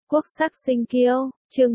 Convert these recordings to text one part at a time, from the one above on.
Quốc sắc sinh kiêu, chương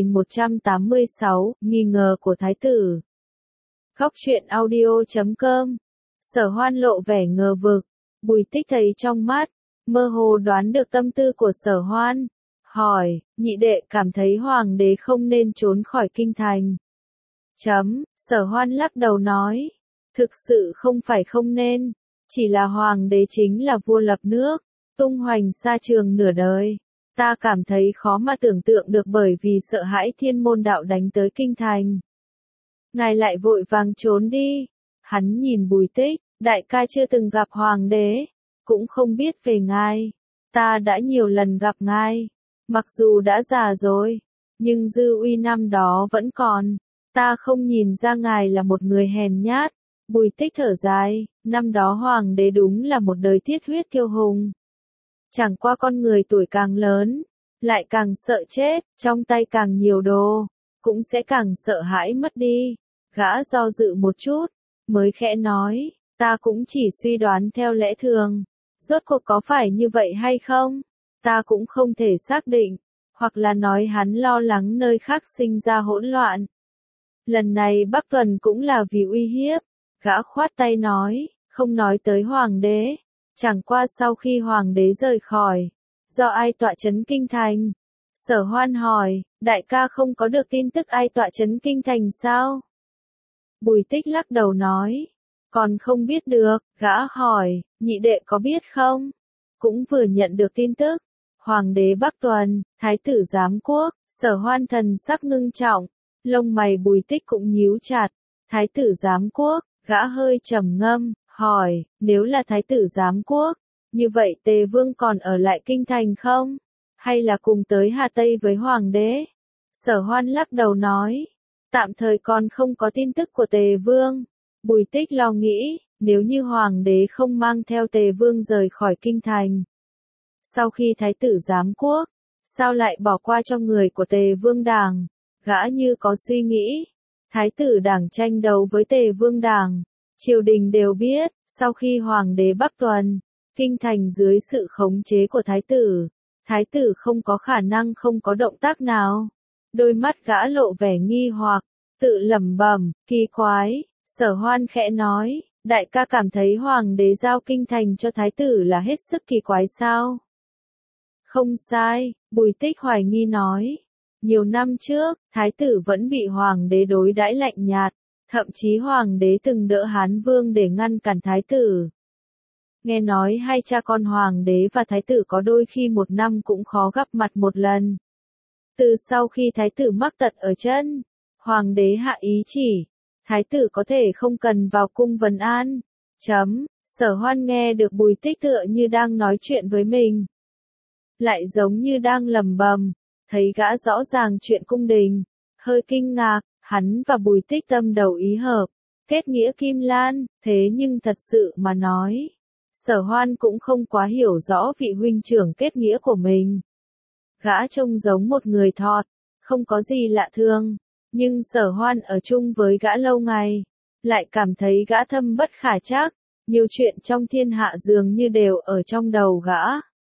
1186, nghi ngờ của thái tử. Góc truyện audio.com. Sở Hoan lộ vẻ ngờ vực, Bùi Tích thấy trong mắt, mơ hồ đoán được tâm tư của Sở Hoan, hỏi, nhị đệ cảm thấy hoàng đế không nên trốn khỏi kinh thành. Sở Hoan lắc đầu nói, thực sự không phải không nên, chỉ là hoàng đế chính là vua lập nước, tung hoành xa trường nửa đời. Ta cảm thấy khó mà tưởng tượng được bởi vì sợ hãi thiên môn đạo đánh tới kinh thành. Ngài lại vội vàng trốn đi. Hắn nhìn Bùi Tích, đại ca chưa từng gặp hoàng đế, cũng không biết về ngài. Ta đã nhiều lần gặp ngài, mặc dù đã già rồi, nhưng dư uy năm đó vẫn còn. Ta không nhìn ra ngài là một người hèn nhát. Bùi Tích thở dài, năm đó hoàng đế đúng là một đời thiết huyết kiêu hùng. Chẳng qua con người tuổi càng lớn, lại càng sợ chết, trong tay càng nhiều đồ, cũng sẽ càng sợ hãi mất đi. Gã do dự một chút, mới khẽ nói, ta cũng chỉ suy đoán theo lẽ thường. Rốt cuộc có phải như vậy hay không? Ta cũng không thể xác định, hoặc là nói hắn lo lắng nơi khác sinh ra hỗn loạn. Lần này Bắc Tuần cũng là vì uy hiếp. Gã khoát tay nói, không nói tới hoàng đế. Chẳng qua sau khi hoàng đế rời khỏi, do ai tọa trấn kinh thành? Sở Hoan hỏi, đại ca không có được tin tức ai tọa trấn kinh thành sao? Bùi Tích lắc đầu nói, còn không biết được. Gã hỏi, nhị đệ có biết không? Cũng vừa nhận được tin tức, hoàng đế Bắc Tuần, thái tử giám quốc. Sở Hoan thần sắc ngưng trọng, lông mày Bùi Tích cũng nhíu chặt. Thái tử giám quốc, gã hơi trầm ngâm, hỏi, nếu là thái tử giám quốc, như vậy Tề Vương còn ở lại kinh thành không? Hay là cùng tới Hà Tây với hoàng đế? Sở Hoan lắc đầu nói, tạm thời còn không có tin tức của Tề Vương. Bùi Tích lo nghĩ, nếu như hoàng đế không mang theo Tề Vương rời khỏi kinh thành. Sau khi thái tử giám quốc, sao lại bỏ qua cho người của Tề Vương đảng? Gã như có suy nghĩ, thái tử đảng tranh đấu với Tề Vương đảng. Triều đình đều biết, sau khi hoàng đế Bắc Tuần, kinh thành dưới sự khống chế của thái tử không có khả năng không có động tác nào. Đôi mắt gã lộ vẻ nghi hoặc, tự lẩm bẩm, kỳ quái. Sở Hoan khẽ nói, đại ca cảm thấy hoàng đế giao kinh thành cho thái tử là hết sức kỳ quái sao? Không sai, Bùi Tích hoài nghi nói. Nhiều năm trước, thái tử vẫn bị hoàng đế đối đãi lạnh nhạt. Thậm chí hoàng đế từng đỡ Hán Vương để ngăn cản thái tử. Nghe nói hai cha con hoàng đế và thái tử có đôi khi một năm cũng khó gặp mặt một lần. Từ sau khi thái tử mắc tật ở chân, hoàng đế hạ ý chỉ, thái tử có thể không cần vào cung vấn an. Sở Hoan nghe được Bùi Tích tựa như đang nói chuyện với mình. Lại giống như đang lẩm bẩm, thấy gã rõ ràng chuyện cung đình, hơi kinh ngạc. Hắn và Bùi Tích tâm đầu ý hợp, kết nghĩa kim lan, thế nhưng thật sự mà nói, Sở Hoan cũng không quá hiểu rõ vị huynh trưởng kết nghĩa của mình. Gã trông giống một người thọt, không có gì lạ thường, nhưng Sở Hoan ở chung với gã lâu ngày, lại cảm thấy gã thâm bất khả trắc, nhiều chuyện trong thiên hạ dường như đều ở trong đầu gã.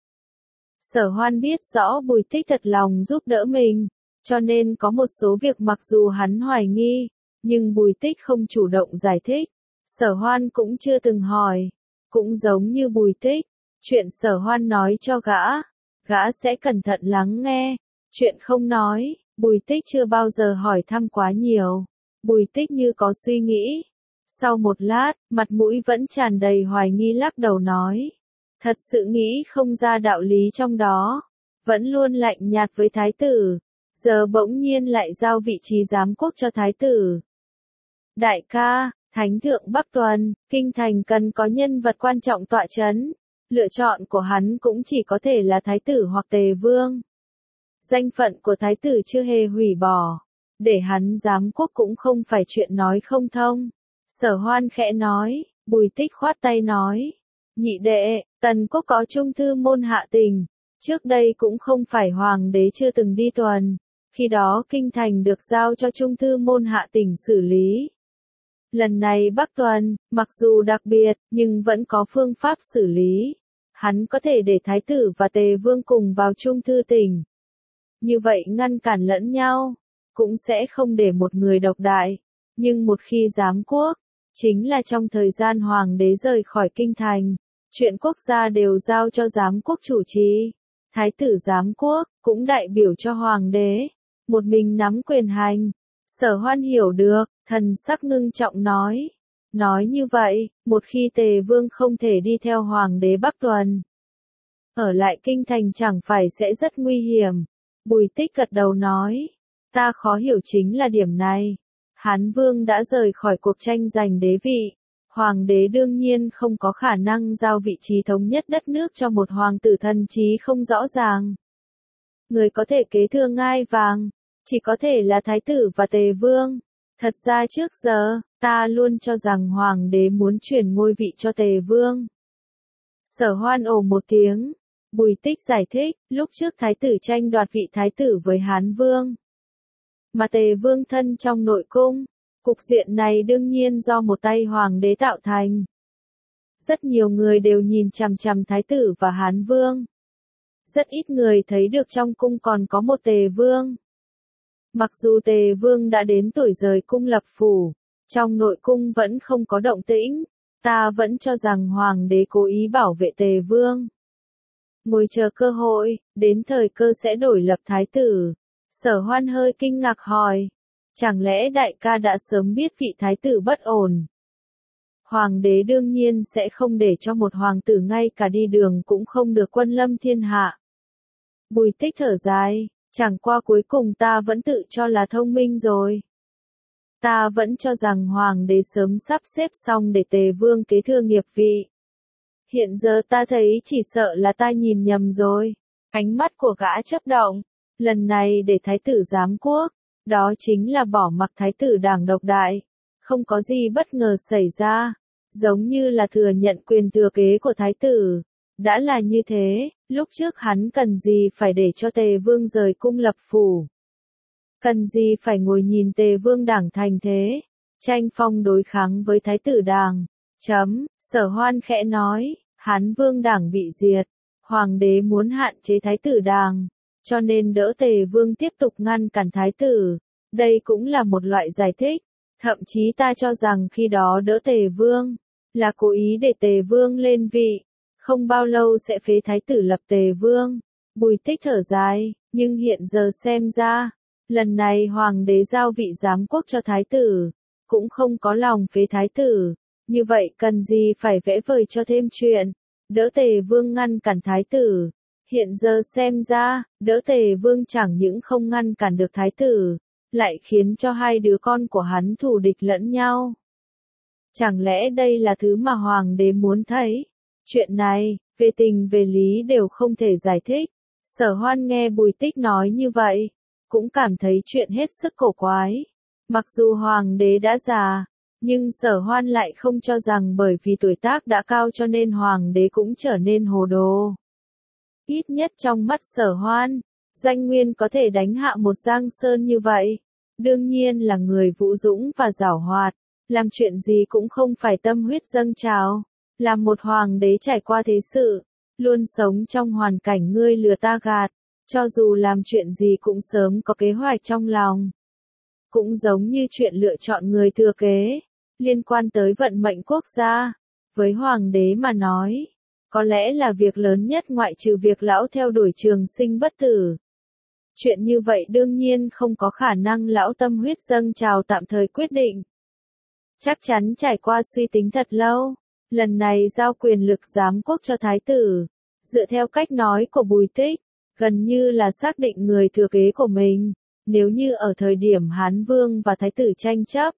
Sở Hoan biết rõ Bùi Tích thật lòng giúp đỡ mình. Cho nên có một số việc mặc dù hắn hoài nghi, nhưng Bùi Tích không chủ động giải thích. Sở Hoan cũng chưa từng hỏi. Cũng giống như Bùi Tích, chuyện Sở Hoan nói cho gã sẽ cẩn thận lắng nghe. Chuyện không nói, Bùi Tích chưa bao giờ hỏi thăm quá nhiều. Bùi Tích như có suy nghĩ. Sau một lát, mặt mũi vẫn tràn đầy hoài nghi lắc đầu nói. Thật sự nghĩ không ra đạo lý trong đó. Vẫn luôn lạnh nhạt với thái tử. Giờ bỗng nhiên lại giao vị trí giám quốc cho thái tử. Đại ca, thánh thượng Bắc Tuần, kinh thành cần có nhân vật quan trọng tọa trấn. Lựa chọn của hắn cũng chỉ có thể là thái tử hoặc Tề Vương. Danh phận của thái tử chưa hề hủy bỏ. Để hắn giám quốc cũng không phải chuyện nói không thông. Sở Hoan khẽ nói, Bùi Tích khoát tay nói. Nhị đệ, Tần quốc có trung thư môn Hạ Tình. Trước đây cũng không phải hoàng đế chưa từng đi tuần. Khi đó kinh thành được giao cho trung thư môn Hạ Tình xử lý. Lần này Bắc Tuần, mặc dù đặc biệt, nhưng vẫn có phương pháp xử lý. Hắn có thể để thái tử và Tề Vương cùng vào trung thư tỉnh. như vậy ngăn cản lẫn nhau, cũng sẽ không để một người độc đại. Nhưng một khi giám quốc, chính là trong thời gian hoàng đế rời khỏi kinh thành, chuyện quốc gia đều giao cho giám quốc chủ trì. Thái tử giám quốc, cũng đại biểu cho hoàng đế, một mình nắm quyền hành. Sở Hoan hiểu được, thần sắc ngưng trọng nói. Nói như vậy, một khi Tề Vương không thể đi theo hoàng đế Bắc tuần, ở lại kinh thành chẳng phải sẽ rất nguy hiểm. Bùi Tích gật đầu nói, ta khó hiểu chính là điểm này. Hán Vương đã rời khỏi cuộc tranh giành đế vị. Hoàng đế đương nhiên không có khả năng giao vị trí thống nhất đất nước cho một hoàng tử thân trí không rõ ràng. Người có thể kế thừa ngai vàng, chỉ có thể là Thái tử và Tề Vương. Thật ra trước giờ, ta luôn cho rằng hoàng đế muốn chuyển ngôi vị cho Tề Vương. Sở Hoan ồ một tiếng. Bùi Tích giải thích, lúc trước Thái tử tranh đoạt vị Thái tử với Hán Vương, mà Tề Vương thân trong nội cung. Cục diện này đương nhiên do một tay hoàng đế tạo thành. Rất nhiều người đều nhìn chằm chằm Thái tử và Hán Vương. Rất ít người thấy được trong cung còn có một Tề Vương. Mặc dù Tề Vương đã đến tuổi rời cung lập phủ, trong nội cung vẫn không có động tĩnh, ta vẫn cho rằng hoàng đế cố ý bảo vệ Tề Vương. Ngồi chờ cơ hội, đến thời cơ sẽ đổi lập Thái tử. Sở Hoan hơi kinh ngạc hỏi. Chẳng lẽ đại ca đã sớm biết vị Thái tử bất ổn? Hoàng đế đương nhiên sẽ không để cho một hoàng tử ngay cả đi đường cũng không được quân lâm thiên hạ. Bùi Tích thở dài, chẳng qua cuối cùng ta vẫn tự cho là thông minh rồi. Ta vẫn cho rằng hoàng đế sớm sắp xếp xong để Tề Vương kế thừa nghiệp vị. Hiện giờ ta thấy chỉ sợ là ta nhìn nhầm rồi. Ánh mắt của gã chớp động, lần này để Thái tử giám quốc, đó chính là bỏ mặc Thái tử đảng độc đại. Không có gì bất ngờ xảy ra, giống như là thừa nhận quyền thừa kế của Thái tử. Đã là như thế, lúc trước hắn cần gì phải để cho Tề Vương rời cung lập phủ. Cần gì phải ngồi nhìn Tề Vương đảng thành thế, tranh phong đối kháng với Thái tử đảng. Sở Hoan khẽ nói, Hán Vương đảng bị diệt, hoàng đế muốn hạn chế Thái tử đảng, cho nên đỡ Tề Vương tiếp tục ngăn cản Thái tử. Đây cũng là một loại giải thích. Thậm chí ta cho rằng khi đó đỡ Tề Vương, là cố ý để Tề Vương lên vị. Không bao lâu sẽ phế Thái tử lập Tề Vương. Bùi Tích thở dài, nhưng hiện giờ xem ra, lần này hoàng đế giao vị giám quốc cho Thái tử, cũng không có lòng phế Thái tử. Như vậy cần gì phải vẽ vời cho thêm chuyện, đỡ Tề Vương ngăn cản Thái tử. Hiện giờ xem ra, đỡ Tề Vương chẳng những không ngăn cản được Thái tử, lại khiến cho hai đứa con của hắn thù địch lẫn nhau. Chẳng lẽ đây là thứ mà hoàng đế muốn thấy? Chuyện này, về tình về lý đều không thể giải thích. Sở Hoan nghe Bùi Tích nói như vậy, cũng cảm thấy chuyện hết sức cổ quái. Mặc dù hoàng đế đã già, nhưng Sở Hoan lại không cho rằng bởi vì tuổi tác đã cao cho nên hoàng đế cũng trở nên hồ đồ. Ít nhất trong mắt Sở Hoan, Doanh Nguyên có thể đánh hạ một Giang Sơn như vậy, đương nhiên là người vũ dũng và giảo hoạt, làm chuyện gì cũng không phải tâm huyết dâng trào, làm một hoàng đế trải qua thế sự, luôn sống trong hoàn cảnh ngươi lừa ta gạt, cho dù làm chuyện gì cũng sớm có kế hoạch trong lòng. Cũng giống như chuyện lựa chọn người thừa kế, liên quan tới vận mệnh quốc gia, với hoàng đế mà nói, có lẽ là việc lớn nhất ngoại trừ việc lão theo đuổi trường sinh bất tử. Chuyện như vậy đương nhiên không có khả năng lão tâm huyết dâng trào tạm thời quyết định. Chắc chắn trải qua suy tính thật lâu, lần này giao quyền lực giám quốc cho Thái tử, dựa theo cách nói của Bùi Tích, gần như là xác định người thừa kế của mình. Nếu như ở thời điểm Hán Vương và Thái tử tranh chấp,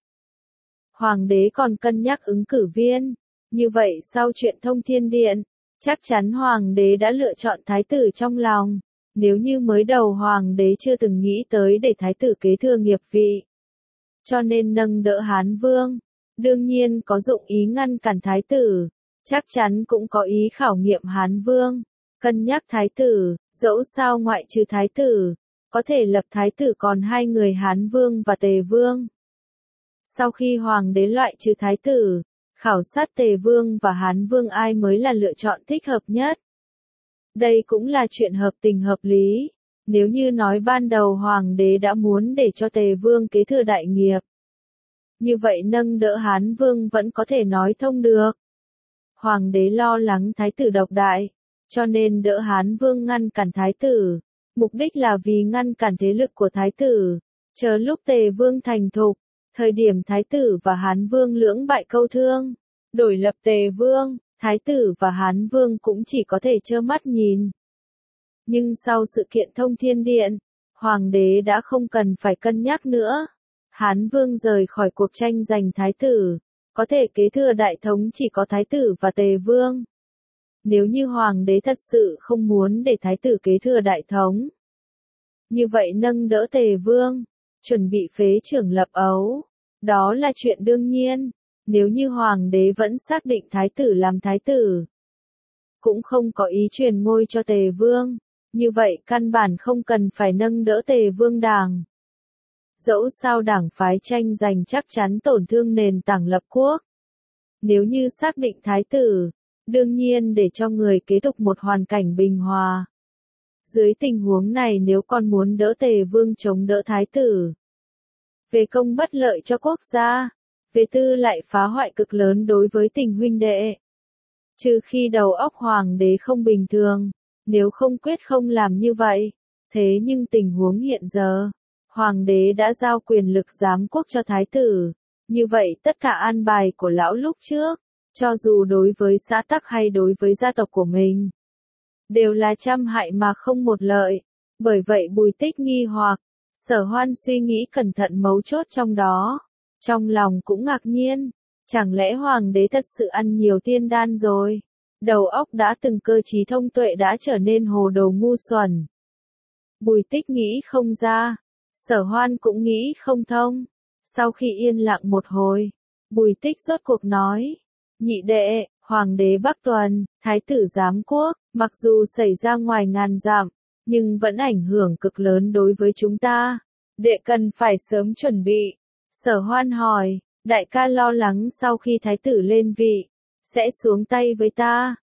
hoàng đế còn cân nhắc ứng cử viên, như vậy sau chuyện Thông Thiên Điện, chắc chắn hoàng đế đã lựa chọn Thái tử trong lòng. Nếu như mới đầu hoàng đế chưa từng nghĩ tới để Thái tử kế thừa nghiệp vị, cho nên nâng đỡ Hán Vương, đương nhiên có dụng ý ngăn cản Thái tử, chắc chắn cũng có ý khảo nghiệm Hán Vương, cân nhắc Thái tử, dẫu sao ngoại trừ Thái tử, có thể lập Thái tử còn hai người Hán Vương và Tề Vương. Sau khi hoàng đế loại trừ Thái tử, khảo sát Tề Vương và Hán Vương ai mới là lựa chọn thích hợp nhất. Đây cũng là chuyện hợp tình hợp lý. Nếu như nói ban đầu hoàng đế đã muốn để cho Tề Vương kế thừa đại nghiệp, như vậy nâng đỡ Hán Vương vẫn có thể nói thông được. Hoàng đế lo lắng thái tử độc đại, cho nên đỡ Hán Vương ngăn cản thái tử, mục đích là vì ngăn cản thế lực của thái tử, chờ lúc Tề Vương thành thục, thời điểm thái tử và Hán Vương lưỡng bại câu thương, đổi lập Tề Vương, thái tử và Hán Vương cũng chỉ có thể trơ mắt nhìn. Nhưng sau sự kiện Thông Thiên Điện, hoàng đế đã không cần phải cân nhắc nữa. Hán Vương rời khỏi cuộc tranh giành thái tử, có thể kế thừa đại thống chỉ có thái tử và Tề Vương. Nếu như hoàng đế thật sự không muốn để thái tử kế thừa đại thống, như vậy nâng đỡ Tề Vương, chuẩn bị phế trưởng lập ấu, đó là chuyện đương nhiên. Nếu như hoàng đế vẫn xác định thái tử làm thái tử, cũng không có ý truyền ngôi cho Tề Vương, như vậy căn bản không cần phải nâng đỡ Tề Vương đảng. Dẫu sao đảng phái tranh giành chắc chắn tổn thương nền tảng lập quốc. Nếu như xác định thái tử, đương nhiên để cho người kế tục một hoàn cảnh bình hòa. Dưới tình huống này nếu con muốn đỡ Tề Vương chống đỡ thái tử, về công bất lợi cho quốc gia, về tư lại phá hoại cực lớn đối với tình huynh đệ. Trừ khi đầu óc hoàng đế không bình thường, nếu không quyết không làm như vậy. Thế nhưng tình huống hiện giờ, hoàng đế đã giao quyền lực giám quốc cho thái tử, như vậy tất cả an bài của lão lúc trước, cho dù đối với xã tắc hay đối với gia tộc của mình, đều là trăm hại mà không một lợi. Bởi vậy Bùi Tích nghi hoặc, Sở Hoan suy nghĩ cẩn thận mấu chốt trong đó, trong lòng cũng ngạc nhiên, chẳng lẽ hoàng đế thật sự ăn nhiều tiên đan rồi, đầu óc đã từng cơ trí thông tuệ đã trở nên hồ đồ ngu xuẩn. Bùi Tích nghĩ không ra, Sở Hoan cũng nghĩ không thông. Sau khi yên lặng một hồi, Bùi Tích rốt cuộc nói, nhị đệ, hoàng đế Bắc Tuần, thái tử giám quốc, mặc dù xảy ra ngoài ngàn dặm, nhưng vẫn ảnh hưởng cực lớn đối với chúng ta. Đệ cần phải sớm chuẩn bị. Sở Hoan hỏi, đại ca lo lắng sau khi thái tử lên vị, sẽ xuống tay với ta.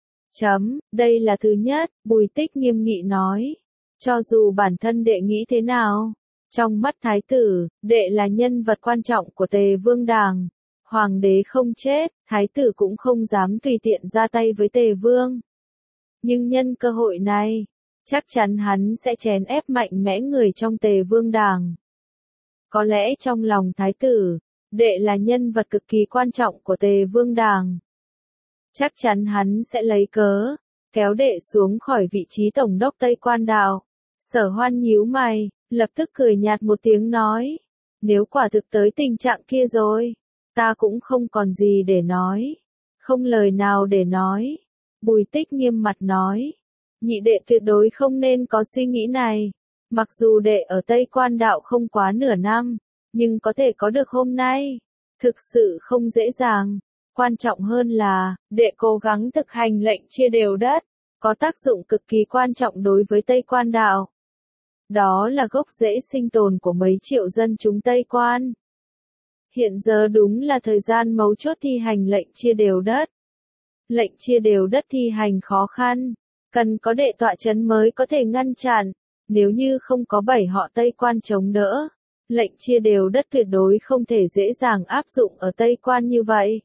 Đây là thứ nhất, Bùi Tích nghiêm nghị nói. Cho dù bản thân đệ nghĩ thế nào, trong mắt thái tử, đệ là nhân vật quan trọng của Tề Vương đảng. Hoàng đế không chết, thái tử cũng không dám tùy tiện ra tay với Tề Vương. Nhưng nhân cơ hội này, chắc chắn hắn sẽ chèn ép mạnh mẽ người trong Tề Vương đảng. Có lẽ trong lòng thái tử, đệ là nhân vật cực kỳ quan trọng của Tề Vương đảng. Chắc chắn hắn sẽ lấy cớ, kéo đệ xuống khỏi vị trí tổng đốc Tây Quan Đạo. Sở Hoan nhíu mày, lập tức cười nhạt một tiếng nói, nếu quả thực tới tình trạng kia rồi, ta cũng không còn gì để nói, không lời nào để nói. Bùi Tích nghiêm mặt nói, nhị đệ tuyệt đối không nên có suy nghĩ này, mặc dù đệ ở Tây Quan Đạo không quá nửa năm, nhưng có thể có được hôm nay, thực sự không dễ dàng. Quan trọng hơn là, đệ cố gắng thực hành lệnh chia đều đất, có tác dụng cực kỳ quan trọng đối với Tây Quan Đạo. Đó là gốc rễ sinh tồn của mấy triệu dân chúng Tây Quan. Hiện giờ đúng là thời gian mấu chốt thi hành lệnh chia đều đất. Lệnh chia đều đất thi hành khó khăn, cần có đệ tọa chấn mới có thể ngăn chặn, nếu như không có 7 họ Tây Quan chống đỡ, lệnh chia đều đất tuyệt đối không thể dễ dàng áp dụng ở Tây Quan như vậy.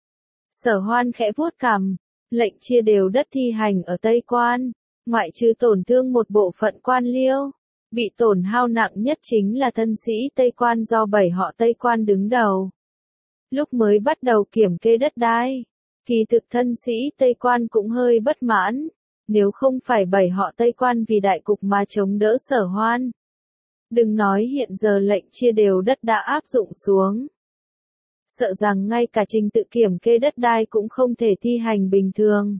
Sở Hoan khẽ vuốt cằm, lệnh chia đều đất thi hành ở Tây Quan, ngoại trừ tổn thương một bộ phận quan liêu, bị tổn hao nặng nhất chính là thân sĩ Tây Quan do 7 họ Tây Quan đứng đầu. Lúc mới bắt đầu kiểm kê đất đai, kỳ thực thân sĩ Tây Quan cũng hơi bất mãn, nếu không phải 7 họ Tây Quan vì đại cục mà chống đỡ Sở Hoan. Đừng nói hiện giờ lệnh chia đều đất đã áp dụng xuống. Sợ rằng ngay cả trình tự kiểm kê đất đai cũng không thể thi hành bình thường.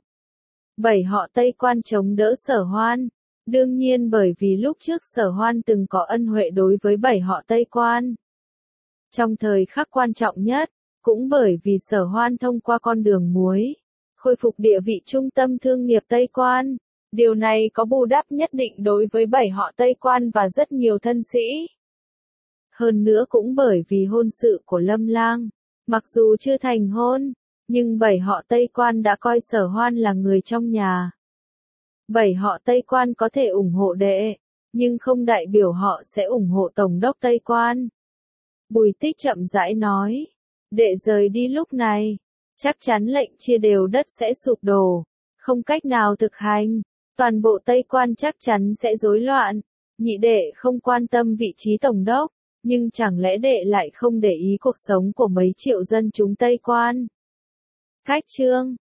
7 họ Tây Quan chống đỡ Sở Hoan, đương nhiên bởi vì lúc trước Sở Hoan từng có ân huệ đối với 7 họ Tây Quan. Trong thời khắc quan trọng nhất, cũng bởi vì Sở Hoan thông qua con đường muối, khôi phục địa vị trung tâm thương nghiệp Tây Quan. Điều này có bù đắp nhất định đối với 7 họ Tây Quan và rất nhiều thân sĩ. Hơn nữa cũng bởi vì hôn sự của Lâm Lang, mặc dù chưa thành hôn, nhưng 7 họ Tây Quan đã coi Sở Hoan là người trong nhà. 7 họ Tây Quan có thể ủng hộ đệ, nhưng không đại biểu họ sẽ ủng hộ Tổng đốc Tây Quan. Bùi Tích chậm rãi nói, để rời đi lúc này, chắc chắn lệnh chia đều đất sẽ sụp đổ, không cách nào thực hành, toàn bộ Tây Quan chắc chắn sẽ rối loạn. Nhị đệ không quan tâm vị trí Tổng đốc, nhưng chẳng lẽ đệ lại không để ý cuộc sống của mấy triệu dân chúng Tây Quan? Khách chương